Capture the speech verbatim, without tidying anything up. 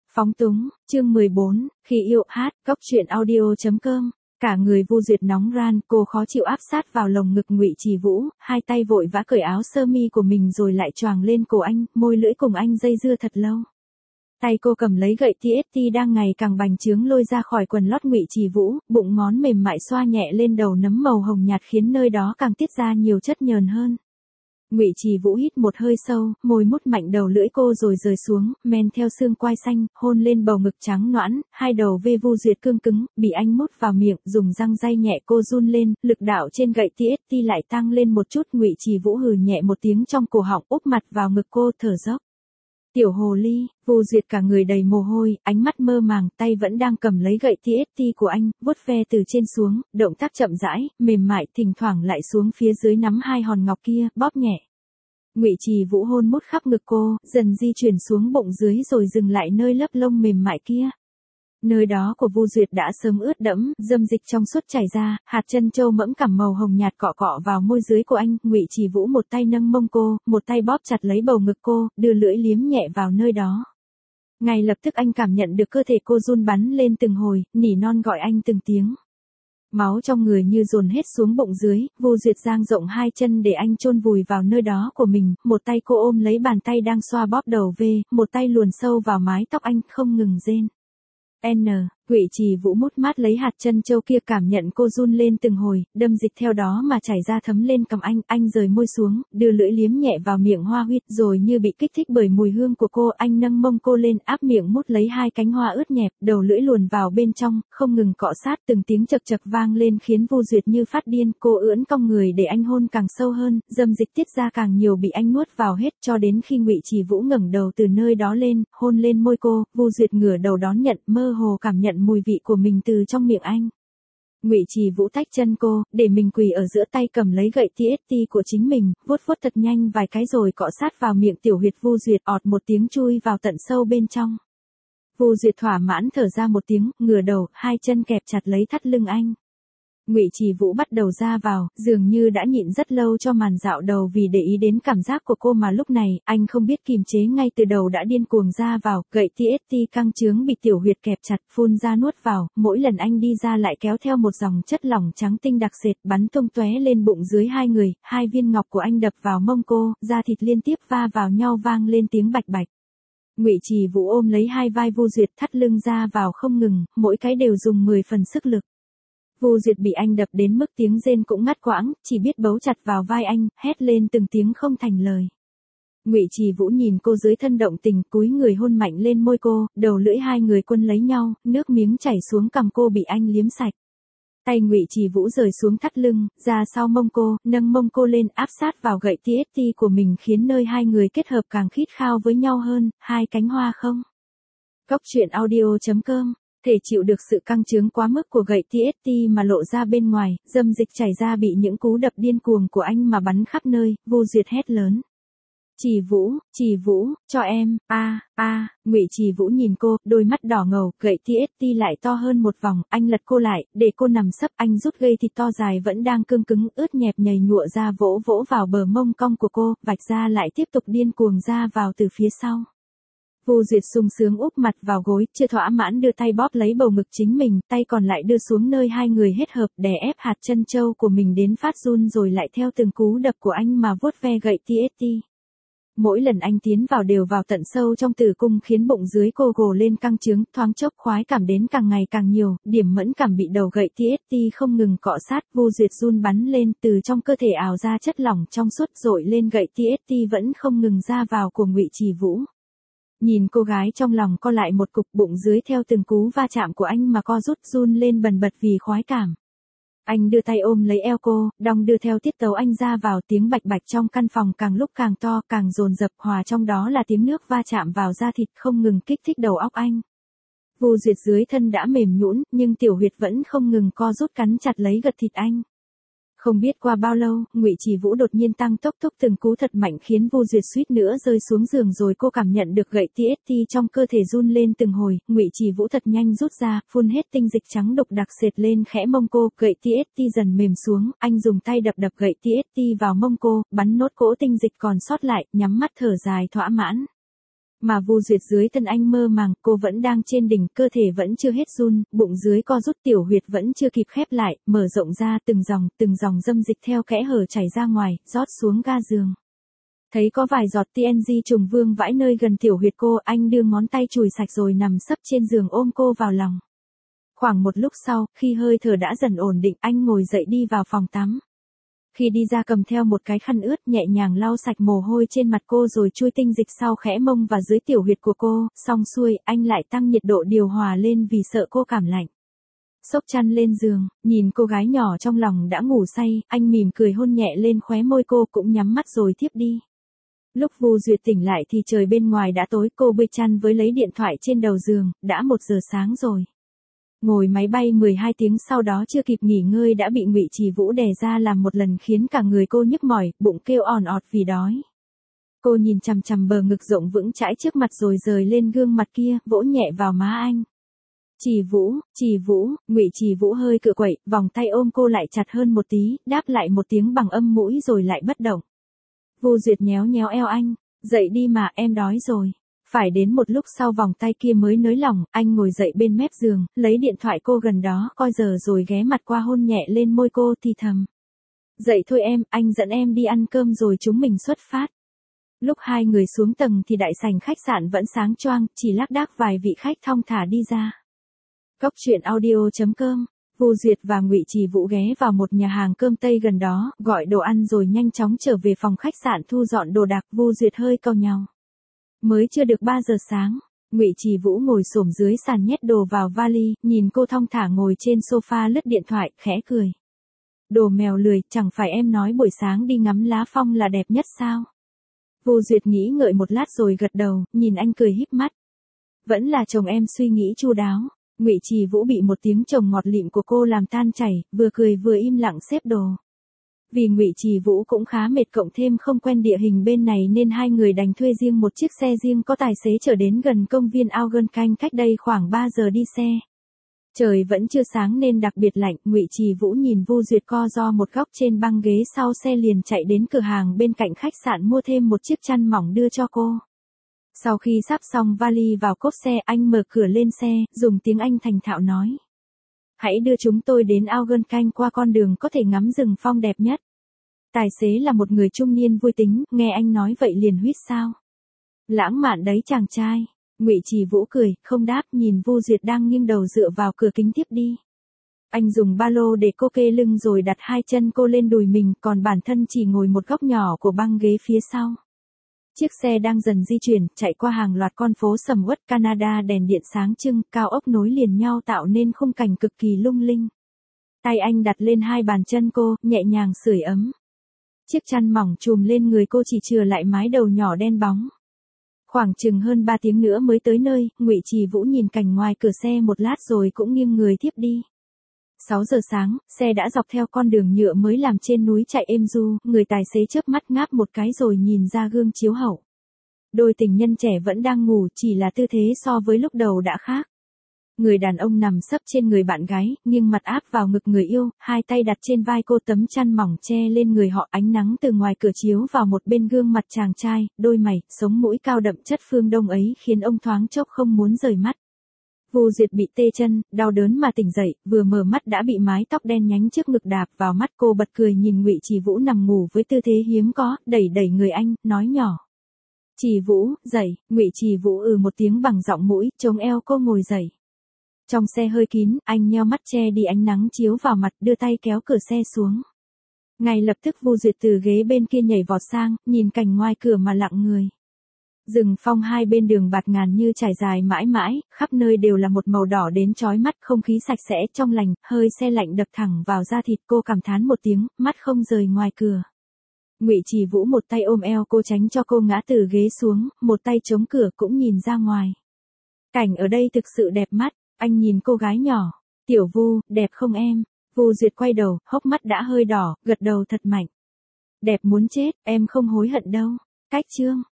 Phóng túng, chương mười bốn, khi yêu hát, cốc truyện audio.com. Cả người Vu Duyệt nóng ran, cô khó chịu áp sát vào lồng ngực Ngụy Trì Vũ, hai tay vội vã cởi áo sơ mi của mình rồi lại choàng lên cổ anh, môi lưỡi cùng anh dây dưa thật lâu. Tay cô cầm lấy gậy tê ét tê đang ngày càng bành trướng lôi ra khỏi quần lót Ngụy Trì Vũ, bụng ngón mềm mại xoa nhẹ lên đầu nấm màu hồng nhạt khiến nơi đó càng tiết ra nhiều chất nhờn hơn. Ngụy Trì Vũ hít một hơi sâu, môi mút mạnh đầu lưỡi cô rồi rời xuống, men theo xương quai xanh, hôn lên bầu ngực trắng nõn, hai đầu vê Vu Duyệt cương cứng, bị anh mút vào miệng, dùng răng day nhẹ cô run lên, lực đạo trên gậy tê ét tê lại tăng lên một chút, Ngụy Trì Vũ hừ nhẹ một tiếng trong cổ họng, úp mặt vào ngực cô thở dốc. Tiểu hồ ly, Vu Duyệt cả người đầy mồ hôi, ánh mắt mơ màng, tay vẫn đang cầm lấy gậy tê ét tê của anh, vuốt ve từ trên xuống, động tác chậm rãi, mềm mại, thỉnh thoảng lại xuống phía dưới nắm hai hòn ngọc kia, bóp nhẹ. Ngụy Trì Vũ hôn mút khắp ngực cô, dần di chuyển xuống bụng dưới rồi dừng lại nơi lớp lông mềm mại kia. Nơi đó của Vu Duyệt đã sớm ướt đẫm, dâm dịch trong suốt chảy ra, hạt chân châu mẫm cảm màu hồng nhạt cọ cọ vào môi dưới của anh, Ngụy Trì Vũ một tay nâng mông cô, một tay bóp chặt lấy bầu ngực cô, đưa lưỡi liếm nhẹ vào nơi đó. Ngay lập tức anh cảm nhận được cơ thể cô run bắn lên từng hồi, nỉ non gọi anh từng tiếng. Máu trong người như dồn hết xuống bụng dưới, Vu Duyệt dang rộng hai chân để anh chôn vùi vào nơi đó của mình, một tay cô ôm lấy bàn tay đang xoa bóp đầu V, một tay luồn sâu vào mái tóc anh không ngừng rên. N, Ngụy Trì Vũ mút mát lấy hạt chân châu kia cảm nhận cô run lên từng hồi, đâm dịch theo đó mà chảy ra thấm lên cằm anh, anh rời môi xuống, đưa lưỡi liếm nhẹ vào miệng hoa huyết rồi như bị kích thích bởi mùi hương của cô, anh nâng mông cô lên áp miệng mút lấy hai cánh hoa ướt nhẹp, đầu lưỡi luồn vào bên trong, không ngừng cọ sát từng tiếng chật chật vang lên khiến Vu Duyệt như phát điên, cô ưỡn cong người để anh hôn càng sâu hơn, dâm dịch tiết ra càng nhiều bị anh nuốt vào hết cho đến khi Ngụy Trì Vũ ngẩng đầu từ nơi đó lên, hôn lên môi cô, Vu Duyệt ngửa đầu đón nhận, mơ hồ cảm nhận mùi vị của mình từ trong miệng anh. Ngụy Trì Vũ tách chân cô, để mình quỳ ở giữa tay cầm lấy gậy tê ét tê của chính mình, vuốt vuốt thật nhanh vài cái rồi cọ sát vào miệng tiểu huyệt Vu Duyệt, ọt một tiếng chui vào tận sâu bên trong. Vu Duyệt thỏa mãn thở ra một tiếng, ngửa đầu, hai chân kẹp chặt lấy thắt lưng anh. Ngụy Trì Vũ bắt đầu ra vào, dường như đã nhịn rất lâu cho màn dạo đầu vì để ý đến cảm giác của cô mà lúc này, anh không biết kiềm chế ngay từ đầu đã điên cuồng ra vào, gậy tê ét tê căng trướng bị tiểu huyệt kẹp chặt, phun ra nuốt vào, mỗi lần anh đi ra lại kéo theo một dòng chất lỏng trắng tinh đặc sệt bắn tung tóe lên bụng dưới hai người, hai viên ngọc của anh đập vào mông cô, da thịt liên tiếp va vào nhau vang lên tiếng bạch bạch. Ngụy Trì Vũ ôm lấy hai vai Vu Duyệt thắt lưng ra vào không ngừng, mỗi cái đều dùng mười phần sức lực. Vu Duyệt bị anh đập đến mức tiếng rên cũng ngắt quãng, chỉ biết bấu chặt vào vai anh, hét lên từng tiếng không thành lời. Ngụy Trì Vũ nhìn cô dưới thân động tình, cúi người hôn mạnh lên môi cô, đầu lưỡi hai người quân lấy nhau, nước miếng chảy xuống cằm cô bị anh liếm sạch. Tay Ngụy Trì Vũ rời xuống thắt lưng, ra sau mông cô, nâng mông cô lên áp sát vào gậy tê ét tê của mình khiến nơi hai người kết hợp càng khít khao với nhau hơn, hai cánh hoa không. Cốc truyện audio.com. Thể chịu được sự căng trướng quá mức của gậy tê ét tê mà lộ ra bên ngoài, dâm dịch chảy ra bị những cú đập điên cuồng của anh mà bắn khắp nơi, Vu Duyệt hét lớn. Trì Vũ, Trì Vũ, cho em, a, a, Ngụy Trì Vũ nhìn cô, đôi mắt đỏ ngầu, gậy tê ét tê lại to hơn một vòng, anh lật cô lại, để cô nằm sấp, anh rút gây thịt to dài vẫn đang cương cứng, ướt nhẹp nhầy nhụa ra vỗ vỗ vào bờ mông cong của cô, vạch ra lại tiếp tục điên cuồng ra vào từ phía sau. Vu Duyệt sung sướng úp mặt vào gối, chưa thỏa mãn đưa tay bóp lấy bầu ngực chính mình, tay còn lại đưa xuống nơi hai người hết hợp, đè ép hạt chân châu của mình đến phát run rồi lại theo từng cú đập của anh mà vuốt ve gậy tê ét tê. Mỗi lần anh tiến vào đều vào tận sâu trong tử cung khiến bụng dưới cô gồ lên căng trướng, thoáng chốc khoái cảm đến càng ngày càng nhiều, điểm mẫn cảm bị đầu gậy tê ét tê không ngừng cọ sát, Vu Duyệt run bắn lên, từ trong cơ thể ào ra chất lỏng trong suốt dội lên gậy tê ét tê vẫn không ngừng ra vào của Ngụy Trì Vũ. Nhìn cô gái trong lòng co lại một cục, bụng dưới theo từng cú va chạm của anh mà co rút run lên bần bật vì khoái cảm. Anh đưa tay ôm lấy eo cô, đong đưa theo tiết tấu anh ra vào, tiếng bạch bạch trong căn phòng càng lúc càng to, càng dồn dập, hòa trong đó là tiếng nước va chạm vào da thịt không ngừng kích thích đầu óc anh. Vu Duyệt dưới thân đã mềm nhũn, nhưng tiểu huyệt vẫn không ngừng co rút cắn chặt lấy gật thịt anh. Không biết qua bao lâu, Ngụy Trì Vũ đột nhiên tăng tốc thúc từng cú thật mạnh khiến Vu Duyệt suýt nữa rơi xuống giường rồi cô cảm nhận được gậy tê ét tê trong cơ thể run lên từng hồi, Ngụy Trì Vũ thật nhanh rút ra, phun hết tinh dịch trắng đục đặc sệt lên khẽ mông cô, gậy tê ét tê dần mềm xuống, anh dùng tay đập đập gậy tê ét tê vào mông cô, bắn nốt cỗ tinh dịch còn sót lại, nhắm mắt thở dài thỏa mãn. Mà Vu Duyệt dưới thân anh mơ màng, cô vẫn đang trên đỉnh, cơ thể vẫn chưa hết run, bụng dưới co rút, tiểu huyệt vẫn chưa kịp khép lại, mở rộng ra, từng dòng, từng dòng dâm dịch theo kẽ hở chảy ra ngoài, rót xuống ga giường. Thấy có vài giọt tê en giê trùng vương vãi nơi gần tiểu huyệt cô, anh đưa ngón tay chùi sạch rồi nằm sấp trên giường ôm cô vào lòng. Khoảng một lúc sau, khi hơi thở đã dần ổn định, anh ngồi dậy đi vào phòng tắm. Khi đi ra cầm theo một cái khăn ướt, nhẹ nhàng lau sạch mồ hôi trên mặt cô rồi chui tinh dịch sau khẽ mông và dưới tiểu huyệt của cô, xong xuôi, anh lại tăng nhiệt độ điều hòa lên vì sợ cô cảm lạnh. Xốc chăn lên giường, nhìn cô gái nhỏ trong lòng đã ngủ say, anh mỉm cười hôn nhẹ lên khóe môi cô, cũng nhắm mắt rồi thiếp đi. Lúc Vu Duyệt tỉnh lại thì trời bên ngoài đã tối, cô bươi chăn với lấy điện thoại trên đầu giường, đã một giờ sáng rồi. Ngồi máy bay mười hai tiếng sau đó chưa kịp nghỉ ngơi đã bị Ngụy Trì Vũ đè ra làm một lần khiến cả người cô nhức mỏi, bụng kêu òn ọt vì đói. Cô nhìn chằm chằm bờ ngực rộng vững chãi trước mặt rồi rời lên gương mặt kia, vỗ nhẹ vào má anh. Trì Vũ, Trì Vũ, Ngụy Trì Vũ hơi cựa quậy, vòng tay ôm cô lại chặt hơn một tí, đáp lại một tiếng bằng âm mũi rồi lại bất động. Vu Duyệt nhéo nhéo eo anh, dậy đi mà, em đói rồi. Phải đến một lúc sau vòng tay kia mới nới lỏng, anh ngồi dậy bên mép giường, lấy điện thoại cô gần đó, coi giờ rồi ghé mặt qua hôn nhẹ lên môi cô thì thầm. Dậy thôi em, anh dẫn em đi ăn cơm rồi chúng mình xuất phát. Lúc hai người xuống tầng thì đại sảnh khách sạn vẫn sáng choang, chỉ lác đác vài vị khách thong thả đi ra. Cốc truyện audio chấm com. Vu Duyệt và Ngụy Trì Vũ ghé vào một nhà hàng cơm Tây gần đó, gọi đồ ăn rồi nhanh chóng trở về phòng khách sạn thu dọn đồ đạc. Vu Duyệt hơi cau nhau. Mới chưa được ba giờ sáng, Ngụy Trì Vũ ngồi xổm dưới sàn nhét đồ vào vali, nhìn cô thong thả ngồi trên sofa lướt điện thoại, khẽ cười. Đồ mèo lười, chẳng phải em nói buổi sáng đi ngắm lá phong là đẹp nhất sao? Vu Duyệt nghĩ ngợi một lát rồi gật đầu, nhìn anh cười híp mắt. Vẫn là chồng em suy nghĩ chu đáo. Ngụy Trì Vũ bị một tiếng chồng ngọt lịm của cô làm tan chảy, vừa cười vừa im lặng xếp đồ. Vì Ngụy Trì Vũ cũng khá mệt cộng thêm không quen địa hình bên này nên hai người đành thuê riêng một chiếc xe riêng có tài xế chở đến gần công viên Augenkang cách đây khoảng ba giờ đi xe. Trời vẫn chưa sáng nên đặc biệt lạnh, Ngụy Trì Vũ nhìn Vu Duyệt co ro một góc trên băng ghế sau xe liền chạy đến cửa hàng bên cạnh khách sạn mua thêm một chiếc chăn mỏng đưa cho cô. Sau khi sắp xong vali vào cốp xe, anh mở cửa lên xe, dùng tiếng Anh thành thạo nói. Hãy đưa chúng tôi đến Augenkang qua con đường có thể ngắm rừng phong đẹp nhất. Tài xế là một người trung niên vui tính, nghe anh nói vậy liền huýt sao. Lãng mạn đấy chàng trai. Ngụy Trì Vũ cười, không đáp, nhìn Vu Duyệt đang nghiêng đầu dựa vào cửa kính tiếp đi. Anh dùng ba lô để cô kê lưng rồi đặt hai chân cô lên đùi mình, còn bản thân chỉ ngồi một góc nhỏ của băng ghế phía sau. Chiếc xe đang dần di chuyển, chạy qua hàng loạt con phố sầm uất Canada, đèn điện sáng trưng, cao ốc nối liền nhau tạo nên khung cảnh cực kỳ lung linh. Tay anh đặt lên hai bàn chân cô, nhẹ nhàng sưởi ấm. Chiếc chăn mỏng trùm lên người cô chỉ chừa lại mái đầu nhỏ đen bóng. Khoảng chừng hơn ba tiếng nữa mới tới nơi, Ngụy Trì Vũ nhìn cảnh ngoài cửa xe một lát rồi cũng nghiêng người thiếp đi. sáu giờ sáng, xe đã dọc theo con đường nhựa mới làm trên núi chạy êm du, người tài xế chớp mắt ngáp một cái rồi nhìn ra gương chiếu hậu. Đôi tình nhân trẻ vẫn đang ngủ, chỉ là tư thế so với lúc đầu đã khác. Người đàn ông nằm sấp trên người bạn gái, nghiêng mặt áp vào ngực người yêu, hai tay đặt trên vai cô, tấm chăn mỏng che lên người họ, ánh nắng từ ngoài cửa chiếu vào một bên gương mặt chàng trai, đôi mày, sống mũi cao đậm chất phương Đông ấy khiến ông thoáng chốc không muốn rời mắt. Vu Duyệt bị tê chân, đau đớn mà tỉnh dậy, vừa mở mắt đã bị mái tóc đen nhánh trước ngực đạp vào mắt, cô bật cười nhìn Ngụy Trì Vũ nằm ngủ với tư thế hiếm có, đẩy đẩy người anh, nói nhỏ. Trì Vũ, dậy. Ngụy Trì Vũ ừ một tiếng bằng giọng mũi, chống eo cô ngồi dậy. Trong xe hơi kín, anh nheo mắt che đi ánh nắng chiếu vào mặt, đưa tay kéo cửa xe xuống. Ngay lập tức Vu Duyệt từ ghế bên kia nhảy vọt sang, nhìn cảnh ngoài cửa mà lặng người. Rừng phong hai bên đường bạt ngàn như trải dài mãi mãi, khắp nơi đều là một màu đỏ đến chói mắt, không khí sạch sẽ trong lành, hơi se lạnh đập thẳng vào da thịt, cô cảm thán một tiếng, mắt không rời ngoài cửa. Ngụy Trì Vũ một tay ôm eo cô tránh cho cô ngã từ ghế xuống, một tay chống cửa cũng nhìn ra ngoài. Cảnh ở đây thực sự đẹp mắt, anh nhìn cô gái nhỏ. Tiểu Vu, đẹp không em? Vu Duyệt quay đầu, hốc mắt đã hơi đỏ, gật đầu thật mạnh. Đẹp muốn chết, em không hối hận đâu. Cách chương.